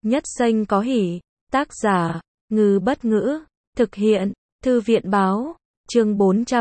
Nhất danh có hỷ. Tác giả, Ngư Bất Ngữ. Thực hiện, Thư viện Báo. Chương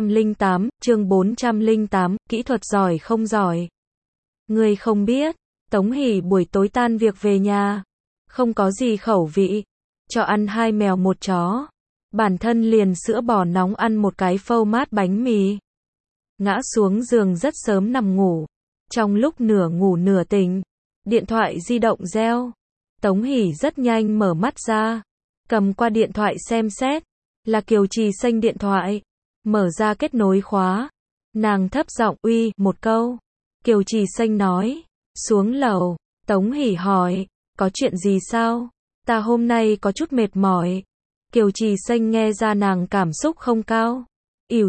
408, kỹ thuật giỏi không giỏi. Ngươi không biết, Tống Hỷ buổi tối tan việc về nhà. Không có gì khẩu vị. Cho ăn 2 mèo 1 chó. Bản thân liền sữa bò nóng ăn một cái phô mát bánh mì. Ngã xuống giường rất sớm nằm ngủ. Trong lúc nửa ngủ nửa tỉnh, điện thoại di động reo. Tống Hỷ rất nhanh mở mắt ra, cầm qua điện thoại xem xét, là Kiều Trì Xanh điện thoại. Mở ra kết nối khóa, nàng thấp giọng uy một câu. Kiều Trì Xanh nói, xuống lầu. Tống Hỷ hỏi, có chuyện gì sao? Ta hôm nay có chút mệt mỏi. Kiều Trì Xanh nghe ra nàng cảm xúc không cao, ỉu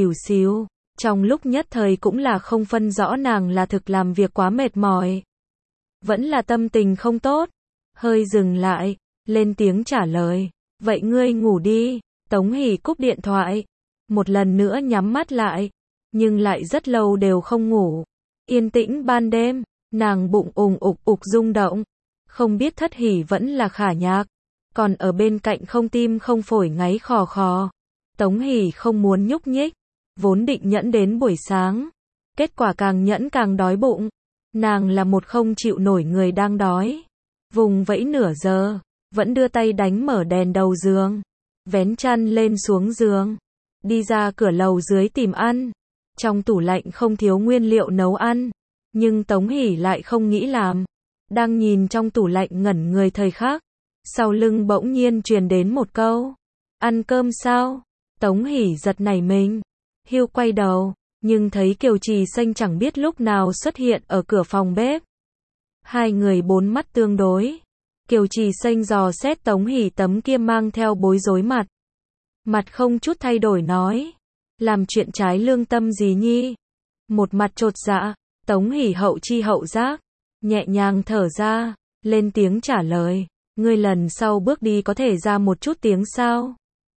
xìu, trong lúc nhất thời cũng là không phân rõ nàng là thực làm việc quá mệt mỏi, vẫn là tâm tình không tốt. Hơi dừng lại, lên tiếng trả lời, vậy ngươi ngủ đi. Tống Hỷ cúp điện thoại, một lần nữa nhắm mắt lại, nhưng lại rất lâu đều không ngủ. Yên tĩnh ban đêm, nàng bụng ục rung động, không biết Thất Hỷ vẫn là khả nhạc, còn ở bên cạnh không tim không phổi ngáy khò khò. Tống Hỷ không muốn nhúc nhích, vốn định nhẫn đến buổi sáng, kết quả càng nhẫn càng đói bụng. Nàng là một không chịu nổi người đang đói. Vùng vẫy nửa giờ, vẫn đưa tay đánh mở đèn đầu giường, vén chăn lên xuống giường, đi ra cửa lầu dưới tìm ăn. Trong tủ lạnh không thiếu nguyên liệu nấu ăn, nhưng Tống Hỷ lại không nghĩ làm. Đang nhìn trong tủ lạnh ngẩn người thời khắc, sau lưng bỗng nhiên truyền đến một câu, ăn cơm sao? Tống Hỷ giật nảy mình, hiu quay đầu, nhưng thấy Kiều Trì Xanh chẳng biết lúc nào xuất hiện ở cửa phòng bếp. Hai người bốn mắt tương đối. Kiều Trì Xanh dò xét Tống Hỷ tấm kia mang theo bối rối mặt. Mặt không chút thay đổi nói, làm chuyện trái lương tâm gì nhi? Một mặt chột dạ. Tống Hỷ hậu chi hậu giác, nhẹ nhàng thở ra, lên tiếng trả lời, ngươi lần sau bước đi có thể ra một chút tiếng sao?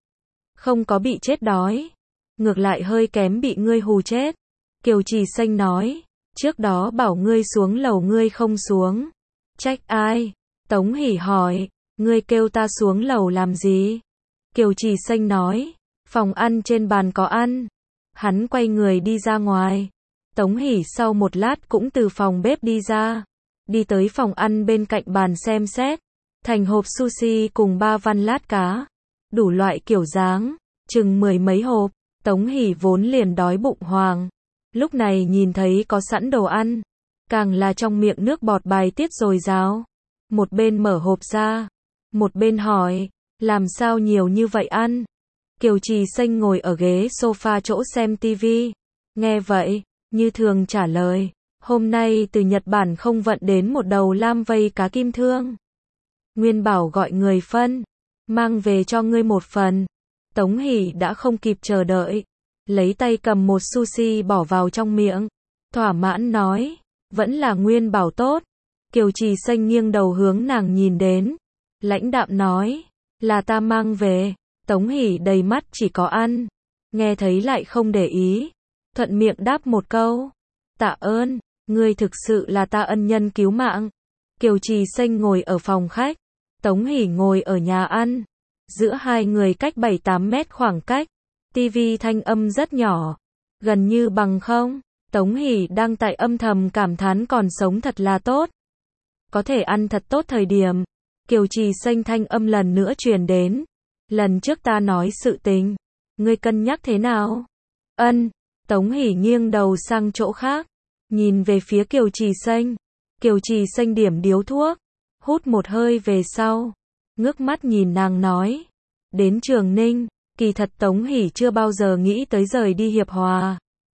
Không có bị chết đói, ngược lại hơi kém bị ngươi hù chết. Kiều Trì Xanh nói, trước đó bảo ngươi xuống lầu ngươi không xuống. Trách ai? Tống Hỷ hỏi, ngươi kêu ta xuống lầu làm gì? Kiều Trì Xanh nói, phòng ăn trên bàn có ăn. Hắn quay người đi ra ngoài. Tống Hỷ sau một lát cũng từ phòng bếp đi ra, đi tới phòng ăn bên cạnh bàn xem xét, thành hộp sushi cùng 3 văn lát cá, đủ loại kiểu dáng, chừng 10 mấy hộp. Tống Hỷ vốn liền đói bụng hoàng, lúc này nhìn thấy có sẵn đồ ăn, càng là trong miệng nước bọt bài tiết dồi dào. Một bên mở hộp ra, một bên hỏi, làm sao nhiều như vậy ăn? Kiều Trì Xanh ngồi ở ghế sofa chỗ xem tivi, nghe vậy, như thường trả lời, hôm nay từ Nhật Bản không vận đến một đầu lam vây cá kim thương. Nguyên bảo gọi người phân, mang về cho ngươi một phần. Tống Hỷ đã không kịp chờ đợi, lấy tay cầm một sushi bỏ vào trong miệng, thỏa mãn nói, vẫn là Nguyên bảo tốt. Kiều Trì Xanh nghiêng đầu hướng nàng nhìn đến, lãnh đạm nói, là ta mang về. Tống Hỷ đầy mắt chỉ có ăn, nghe thấy lại không để ý, thuận miệng đáp một câu, tạ ơn, ngươi thực sự là ta ân nhân cứu mạng. Kiều Trì Xanh ngồi ở phòng khách, Tống Hỷ ngồi ở nhà ăn, giữa hai người cách 7-8 mét khoảng cách, tivi thanh âm rất nhỏ, gần như bằng không. Tống Hỷ đang tại âm thầm cảm thán còn sống thật là tốt, có thể ăn thật tốt thời điểm. Kiều Trì Xanh thanh âm lần nữa truyền đến, lần trước ta nói sự tình, ngươi cân nhắc thế nào? Ân. Tống Hỷ nghiêng đầu sang chỗ khác, nhìn về phía Kiều Trì Xanh. Kiều Trì Xanh điểm điếu thuốc, hút một hơi về sau, ngước mắt nhìn nàng nói, đến Trường Ninh. Kỳ thật Tống Hỷ chưa bao giờ nghĩ tới rời đi Hiệp Hòa.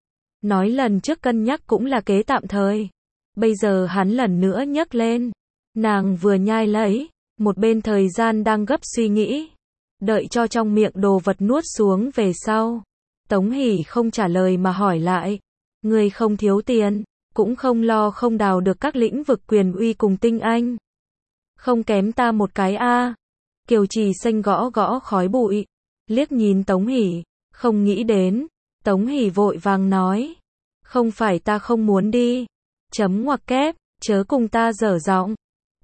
Nói lần trước cân nhắc cũng là kế tạm thời. Bây giờ hắn lần nữa nhấc lên. Nàng vừa nhai lấy, một bên thời gian đang gấp suy nghĩ. Đợi cho trong miệng đồ vật nuốt xuống về sau. Tống Hỷ không trả lời mà hỏi lại, ngươi không thiếu tiền, cũng không lo không đào được các lĩnh vực quyền uy cùng tinh anh. Không kém ta một cái a. Kiều Trì Xanh gõ gõ khói bụi, liếc nhìn Tống Hỷ, không nghĩ đến. Tống Hỷ vội vàng nói, không phải ta không muốn đi. Chấm ngoặc kép, chớ cùng ta dở giọng.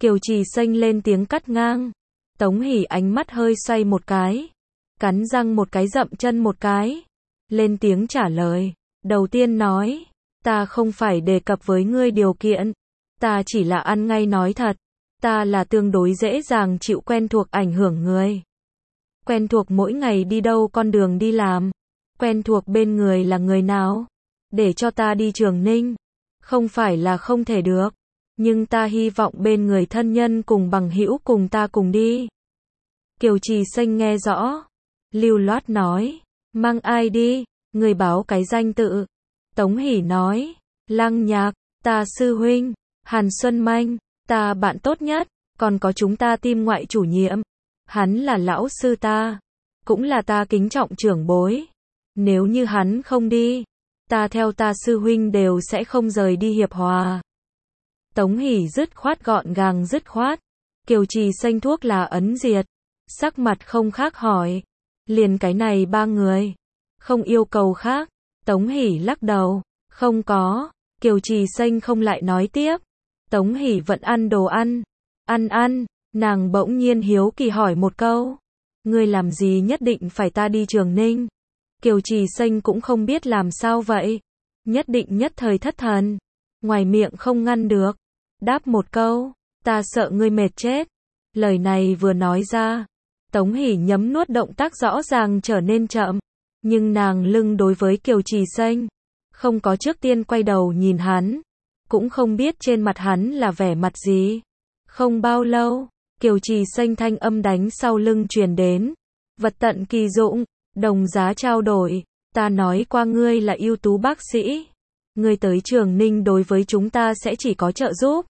Kiều Trì Xanh lên tiếng cắt ngang. Tống Hỷ ánh mắt hơi xoay một cái, cắn răng một cái dậm chân một cái, lên tiếng trả lời. Đầu tiên nói, ta không phải đề cập với ngươi điều kiện, ta chỉ là ăn ngay nói thật, ta là tương đối dễ dàng chịu quen thuộc ảnh hưởng người. Quen thuộc mỗi ngày đi đâu con đường đi làm, quen thuộc bên người là người nào, để cho ta đi Trường Ninh, không phải là không thể được, nhưng ta hy vọng bên người thân nhân cùng bằng hữu cùng ta cùng đi. Kiều Trì Xanh nghe rõ, lưu loát nói, mang ai đi, người báo cái danh tự. Tống Hỷ nói, Lăng Nhạc, ta sư huynh, Hàn Xuân Manh, ta bạn tốt nhất, còn có chúng ta team ngoại chủ nhiệm. Hắn là lão sư ta, cũng là ta kính trọng trưởng bối. Nếu như hắn không đi, ta theo ta sư huynh đều sẽ không rời đi Hiệp Hòa. Tống Hỷ dứt khoát gọn gàng dứt khoát. Kiều Trì Xanh thuốc là ấn diệt, sắc mặt không khác hỏi, liền cái này ba người, không yêu cầu khác. Tống Hỷ lắc đầu, không có. Kiều Trì Xanh không lại nói tiếp. Tống Hỷ vẫn ăn đồ ăn, ăn, nàng bỗng nhiên hiếu kỳ hỏi một câu, ngươi làm gì nhất định phải ta đi Trường Ninh? Kiều Trì Xanh cũng không biết làm sao vậy, nhất định nhất thời thất thần, ngoài miệng không ngăn được, đáp một câu, ta sợ ngươi mệt chết. Lời này vừa nói ra, Tống Hỷ nhấm nuốt động tác rõ ràng trở nên chậm, nhưng nàng lưng đối với Kiều Trì Xanh, không có trước tiên quay đầu nhìn hắn, cũng không biết trên mặt hắn là vẻ mặt gì. Không bao lâu, Kiều Trì Xanh thanh âm đánh sau lưng truyền đến, vật tận kỳ dụng, đồng giá trao đổi, ta nói qua ngươi là ưu tú bác sĩ, ngươi tới Trường Ninh đối với chúng ta sẽ chỉ có trợ giúp,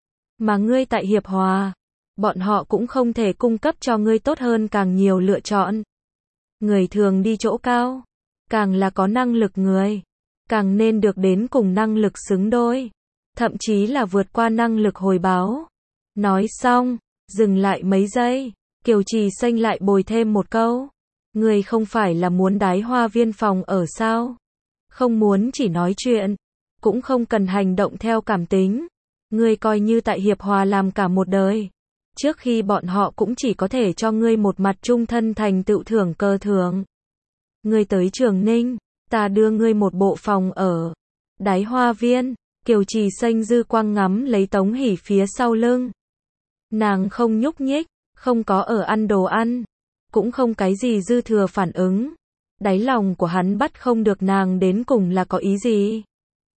mà ngươi tại Hiệp Hòa, bọn họ cũng không thể cung cấp cho ngươi tốt hơn càng nhiều lựa chọn. Người thường đi chỗ cao, càng là có năng lực người, càng nên được đến cùng năng lực xứng đôi, thậm chí là vượt qua năng lực hồi báo. Nói xong, dừng lại mấy giây, Kiều Trì Xanh lại bồi thêm một câu, ngươi không phải là muốn đái hoa viên phòng ở sao? Không muốn chỉ nói chuyện, cũng không cần hành động theo cảm tính, ngươi coi như tại Hiệp Hòa làm cả một đời, trước khi bọn họ cũng chỉ có thể cho ngươi một mặt trung thân thành tựu thưởng cơ thưởng. Ngươi tới Trường Ninh, ta đưa ngươi một bộ phòng ở. Đái hoa viên. Kiều Trì Xanh dư quang ngắm lấy Tống Hỷ phía sau lưng. Nàng không nhúc nhích, không có ở ăn đồ ăn, cũng không cái gì dư thừa phản ứng. Đáy lòng của hắn bắt không được nàng đến cùng là có ý gì.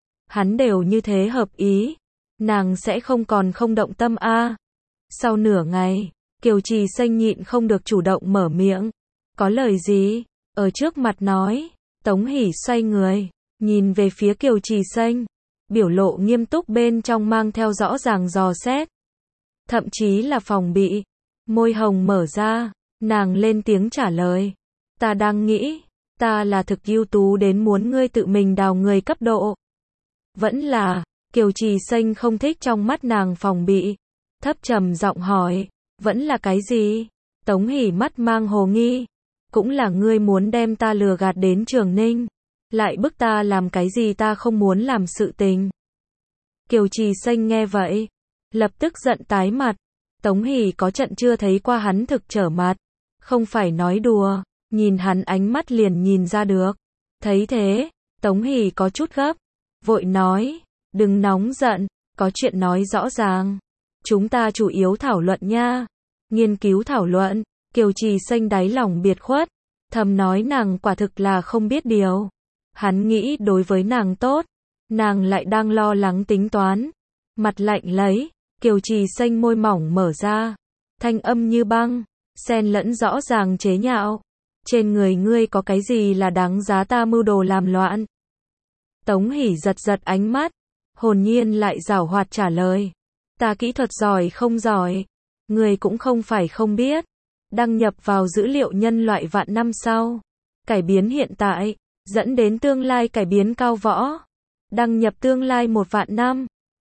Hắn đều như thế hợp ý, nàng sẽ không còn không động tâm a. Sau nửa ngày, Kiều Trì Xanh nhịn không được chủ động mở miệng. Có lời gì? Ở trước mặt nói. Tống Hỷ xoay người, nhìn về phía Kiều Trì Xanh, biểu lộ nghiêm túc bên trong mang theo rõ ràng dò xét, thậm chí là phòng bị. Môi hồng mở ra, nàng lên tiếng trả lời, ta đang nghĩ, ta là thực ưu tú đến muốn ngươi tự mình đào người cấp độ. Vẫn là, Kiều Trì Xanh không thích trong mắt nàng phòng bị, thấp trầm giọng hỏi, vẫn là cái gì? Tống Hỷ mắt mang hồ nghi, cũng là ngươi muốn đem ta lừa gạt đến Trường Ninh, lại bức ta làm cái gì ta không muốn làm sự tình. Kiều Trì Xanh nghe vậy, lập tức giận tái mặt. Tống Hỷ có trận chưa thấy qua hắn thực trở mặt, không phải nói đùa, nhìn hắn ánh mắt liền nhìn ra được. Thấy thế, Tống Hỷ có chút gấp, vội nói, đừng nóng giận, có chuyện nói rõ ràng. Chúng ta chủ yếu thảo luận nha. Nghiên cứu thảo luận. Kiều Trì Xanh đáy lòng biệt khuất, thầm nói nàng quả thực là không biết điều. Hắn nghĩ đối với nàng tốt, nàng lại đang lo lắng tính toán. Mặt lạnh lấy, Kiều Trì Xanh môi mỏng mở ra, thanh âm như băng, xen lẫn rõ ràng chế nhạo. Trên người ngươi có cái gì là đáng giá ta mưu đồ làm loạn? Tống Hỷ giật giật ánh mắt, hồn nhiên lại giảo hoạt trả lời, ta kỹ thuật giỏi không giỏi, ngươi cũng không phải không biết. Đăng nhập vào dữ liệu nhân loại vạn năm sau, cải biến hiện tại, dẫn đến tương lai cải biến cao võ. Đăng nhập tương lai 1 vạn năm.